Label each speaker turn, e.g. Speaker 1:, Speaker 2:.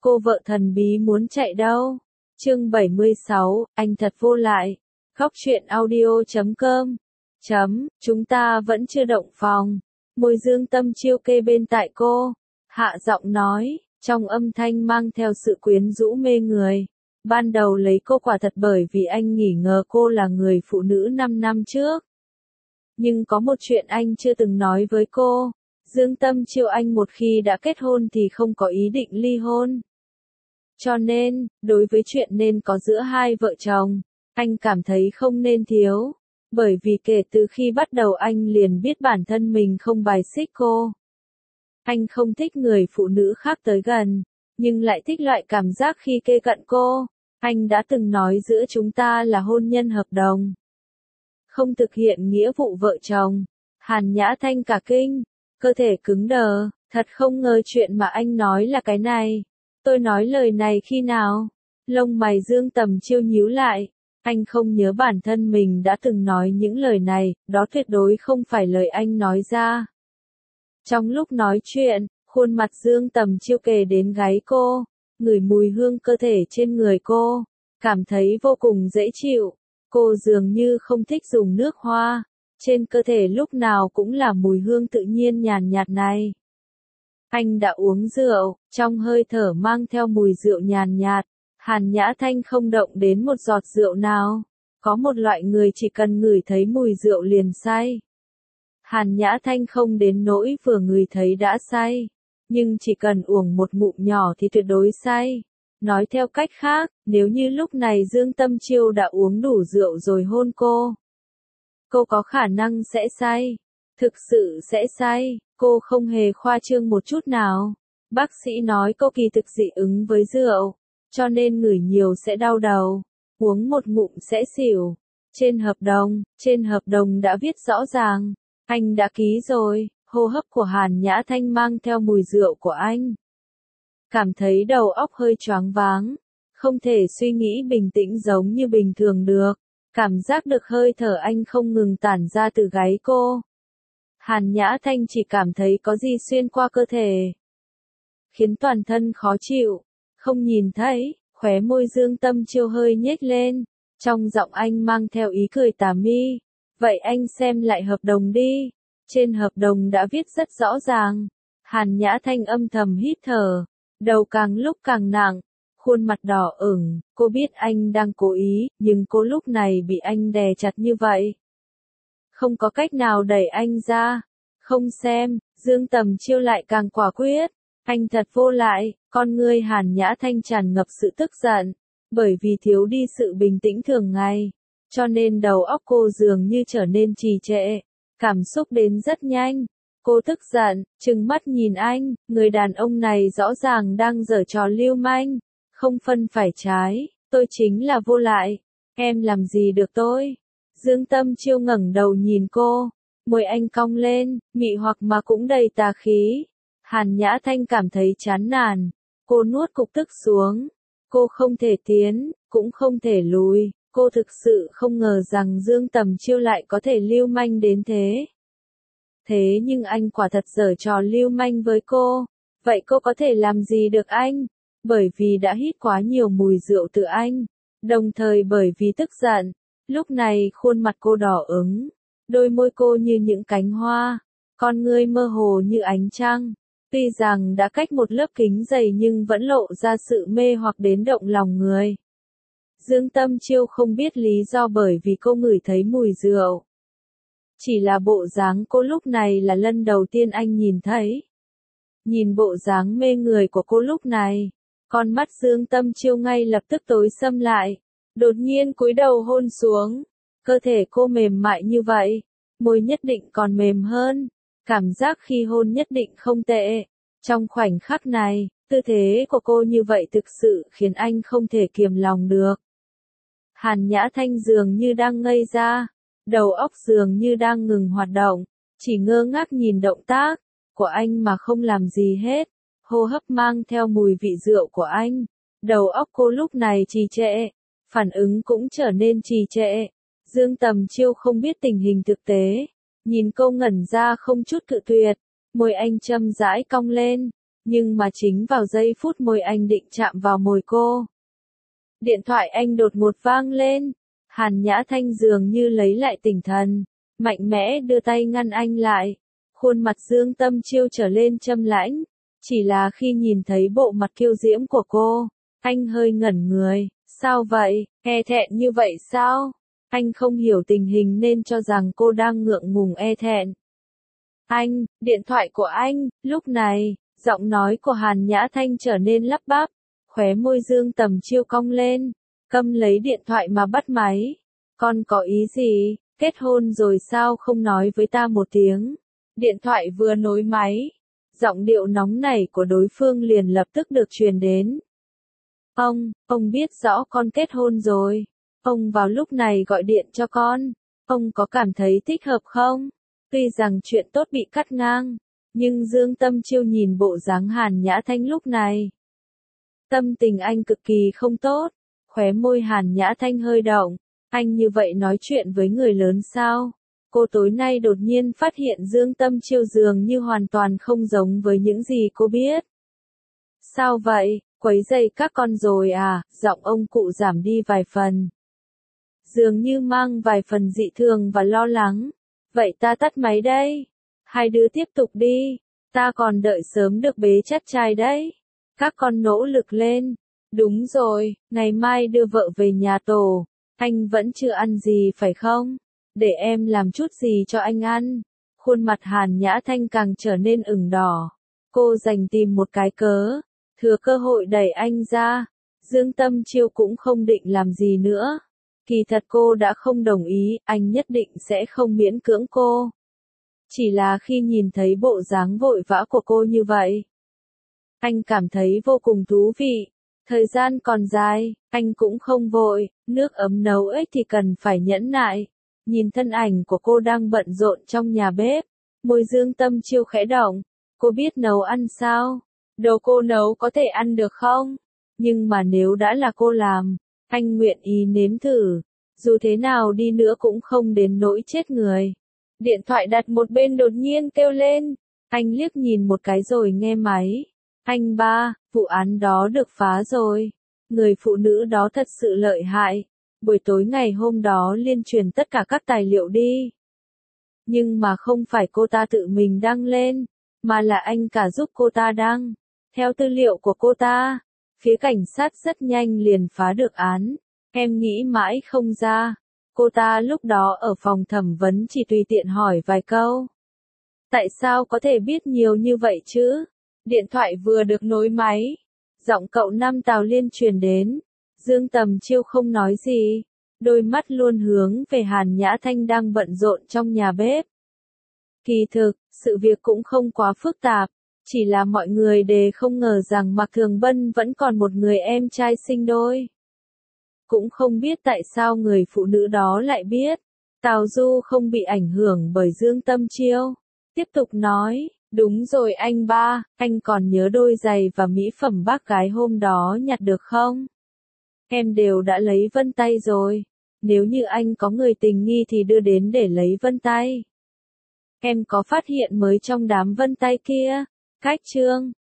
Speaker 1: Cô vợ thần bí muốn chạy đâu? Chương 76, anh thật vô lại. Góc truyện audio.com. Chúng ta vẫn chưa động phòng. Môi Dương Tâm Chiêu kê bên tại cô. Hạ giọng nói, trong âm thanh mang theo sự quyến rũ mê người. Ban đầu lấy cô quả thật bởi vì anh nghi ngờ cô là người phụ nữ 5 năm trước. Nhưng có một chuyện anh chưa từng nói với cô. Dương Tâm Chiêu anh một khi đã kết hôn thì không có ý định ly hôn. Cho nên, đối với chuyện nên có giữa hai vợ chồng, anh cảm thấy không nên thiếu. Bởi vì kể từ khi bắt đầu anh liền biết bản thân mình không bài xích cô. Anh không thích người phụ nữ khác tới gần, nhưng lại thích loại cảm giác khi kề cận cô. Anh đã từng nói giữa chúng ta là hôn nhân hợp đồng. Không thực hiện nghĩa vụ vợ chồng. Hàn Nhã Thanh cả kinh, cơ thể cứng đờ, thật không ngờ chuyện mà anh nói là cái này. Tôi nói lời này khi nào? Lông mày Dương Tầm Chiêu nhíu lại. Anh không nhớ bản thân mình đã từng nói những lời này, đó tuyệt đối không phải lời anh nói ra. Trong lúc nói chuyện, khuôn mặt Dương Tầm Chiêu kề đến gáy cô, ngửi mùi hương cơ thể trên người cô, cảm thấy vô cùng dễ chịu. Cô dường như không thích dùng nước hoa, trên cơ thể lúc nào cũng là mùi hương tự nhiên nhàn nhạt này. Anh đã uống rượu, trong hơi thở mang theo mùi rượu nhàn nhạt. Hàn Nhã Thanh không động đến một giọt rượu nào. Có một loại người chỉ cần ngửi thấy mùi rượu liền say. Hàn Nhã Thanh không đến nỗi vừa ngửi thấy đã say. Nhưng chỉ cần uống một ngụm nhỏ thì tuyệt đối say. Nói theo cách khác, nếu như lúc này Dương Tâm Chiêu đã uống đủ rượu rồi hôn cô có khả năng sẽ say. Thực sự sẽ say, cô không hề khoa trương một chút nào. Bác sĩ nói cô kỳ thực dị ứng với rượu, cho nên ngửi nhiều sẽ đau đầu, uống một ngụm sẽ xỉu. Trên hợp đồng đã viết rõ ràng, anh đã ký rồi. Hô hấp của Hàn Nhã Thanh mang theo mùi rượu của anh. Cảm thấy đầu óc hơi choáng váng, không thể suy nghĩ bình tĩnh giống như bình thường được. Cảm giác được hơi thở anh không ngừng tản ra từ gáy cô. Hàn Nhã Thanh chỉ cảm thấy có gì xuyên qua cơ thể, khiến toàn thân khó chịu. Không nhìn thấy, khóe môi Dương Tâm Chiêu hơi nhếch lên, trong giọng anh mang theo ý cười tà mị. Vậy anh xem lại hợp đồng đi. Trên hợp đồng đã viết rất rõ ràng. Hàn Nhã Thanh âm thầm hít thở, đầu càng lúc càng nặng, khuôn mặt đỏ ửng. Cô biết anh đang cố ý, nhưng cô lúc này bị anh đè chặt như vậy, không có cách nào đẩy anh ra. Không xem, Dương Tầm Chiêu lại càng quả quyết. Anh thật vô lại. Con ngươi Hàn Nhã Thanh tràn ngập sự tức giận, bởi vì thiếu đi sự bình tĩnh thường ngày, cho nên đầu óc cô dường như trở nên trì trệ, cảm xúc đến rất nhanh. Cô tức giận, trừng mắt nhìn anh, người đàn ông này rõ ràng đang giở trò lưu manh, không phân phải trái. Tôi chính là vô lại, em làm gì được tôi? Dương Tâm Chiêu ngẩng đầu nhìn cô, môi anh cong lên, mị hoặc mà cũng đầy tà khí. Hàn Nhã Thanh cảm thấy chán nản, cô nuốt cục tức xuống. Cô không thể tiến, cũng không thể lùi. Cô thực sự không ngờ rằng Dương Tầm Chiêu lại có thể lưu manh đến thế. Thế nhưng anh quả thật giở trò lưu manh với cô. Vậy cô có thể làm gì được anh? Bởi vì đã hít quá nhiều mùi rượu từ anh, đồng thời bởi vì tức giận. Lúc này khuôn mặt cô đỏ ửng, đôi môi cô như những cánh hoa, con ngươi mơ hồ như ánh trăng. Tuy rằng đã cách một lớp kính dày nhưng vẫn lộ ra sự mê hoặc đến động lòng người. Dương Tâm Chiêu không biết lý do bởi vì cô ngửi thấy mùi rượu. Chỉ là bộ dáng cô lúc này là lần đầu tiên anh nhìn thấy. Nhìn bộ dáng mê người của cô lúc này, con mắt Dương Tâm Chiêu ngay lập tức tối sầm lại, đột nhiên cúi đầu hôn xuống. Cơ thể cô mềm mại như vậy, môi nhất định còn mềm hơn. Cảm giác khi hôn nhất định không tệ. Trong khoảnh khắc này, tư thế của cô như vậy thực sự khiến anh không thể kiềm lòng được. Hàn Nhã Thanh dường như đang ngây ra, đầu óc dường như đang ngừng hoạt động, chỉ ngơ ngác nhìn động tác của anh mà không làm gì hết. Hô hấp mang theo mùi vị rượu của anh, đầu óc cô lúc này trì trệ, phản ứng cũng trở nên trì trệ. Dương Tầm Chiêu không biết tình hình thực tế, nhìn cô ngẩn ra không chút cự tuyệt, môi anh châm rãi cong lên, Nhưng mà chính vào giây phút môi anh định chạm vào môi cô, điện thoại anh đột ngột vang lên. Hàn Nhã Thanh dường như lấy lại tinh thần, mạnh mẽ đưa tay ngăn anh lại. Khuôn mặt Dương Tâm Chiêu trở lên châm lãnh. Chỉ là khi nhìn thấy bộ mặt kiêu diễm của cô, anh hơi ngẩn người. Sao vậy, e thẹn như vậy sao? Anh không hiểu tình hình nên cho rằng cô đang ngượng ngùng e thẹn. Anh, điện thoại của anh. Lúc này, giọng nói của Hàn Nhã Thanh trở nên lắp bắp. Khóe môi Dương Tầm Chiêu cong lên. Câm lấy điện thoại mà bắt máy. Con có ý gì? Kết hôn rồi sao không nói với ta một tiếng? Điện thoại vừa nối máy, giọng điệu nóng nảy của đối phương liền lập tức được truyền đến. Ông biết rõ con kết hôn rồi. Ông vào lúc này gọi điện cho con. Ông có cảm thấy thích hợp không? Tuy rằng chuyện tốt bị cắt ngang, nhưng Dương Tâm Chiêu nhìn bộ dáng Hàn Nhã Thanh lúc này. Tâm tình anh cực kỳ không tốt. Khóe môi Hàn Nhã Thanh hơi động. Anh như vậy nói chuyện với người lớn sao? Cô tối nay đột nhiên phát hiện Dương Tâm Chiêu dường như hoàn toàn không giống với những gì cô biết. Sao vậy, quấy rầy các con rồi à? Giọng ông cụ giảm đi vài phần. Dường như mang vài phần dị thường và lo lắng. Vậy ta tắt máy đây. Hai đứa tiếp tục đi. Ta còn đợi sớm được bế chắc trai đấy. Các con nỗ lực lên. Đúng rồi, ngày mai đưa vợ về nhà tổ. Anh vẫn chưa ăn gì phải không? Để em làm chút gì cho anh ăn. Khuôn mặt Hàn Nhã Thanh càng trở nên ửng đỏ. Cô dành tìm một cái cớ, thừa cơ hội đẩy anh ra. Dương Tâm Chiêu cũng không định làm gì nữa. Kỳ thật cô đã không đồng ý, anh nhất định sẽ không miễn cưỡng cô. Chỉ là khi nhìn thấy bộ dáng vội vã của cô như vậy, anh cảm thấy vô cùng thú vị. Thời gian còn dài, anh cũng không vội, nước ấm nấu ếch thì cần phải nhẫn nại. Nhìn thân ảnh của cô đang bận rộn trong nhà bếp, môi Dương Tâm Chiêu khẽ động. Cô biết nấu ăn sao? Đồ cô nấu có thể ăn được không? Nhưng mà nếu đã là cô làm, anh nguyện ý nếm thử. Dù thế nào đi nữa cũng không đến nỗi chết người. Điện thoại đặt một bên đột nhiên kêu lên. Anh liếc nhìn một cái rồi nghe máy. Anh ba, vụ án đó được phá rồi. Người phụ nữ đó thật sự lợi hại. Buổi tối ngày hôm đó liên truyền tất cả các tài liệu đi. Nhưng mà không phải cô ta tự mình đăng lên, mà là anh cả giúp cô ta đăng. Theo tư liệu của cô ta, phía cảnh sát rất nhanh liền phá được án. Em nghĩ mãi không ra. Cô ta lúc đó ở phòng thẩm vấn chỉ tùy tiện hỏi vài câu. Tại sao có thể biết nhiều như vậy chứ? Điện thoại vừa được nối máy. Giọng cậu Năm Tào Liên truyền đến. Dương Tầm Chiêu không nói gì. Đôi mắt luôn hướng về Hàn Nhã Thanh đang bận rộn trong nhà bếp. Kỳ thực, sự việc cũng không quá phức tạp. Chỉ là mọi người đều không ngờ rằng Mạc Thường Bân vẫn còn một người em trai sinh đôi. Cũng không biết tại sao người phụ nữ đó lại biết. Tào Du không bị ảnh hưởng bởi Dương Tâm Chiêu. Tiếp tục nói, đúng rồi anh ba, anh còn nhớ đôi giày và mỹ phẩm bác gái hôm đó nhặt được không? Em đều đã lấy vân tay rồi. Nếu như anh có người tình nghi thì đưa đến để lấy vân tay. Em có phát hiện mới trong đám vân tay kia? Cách trương,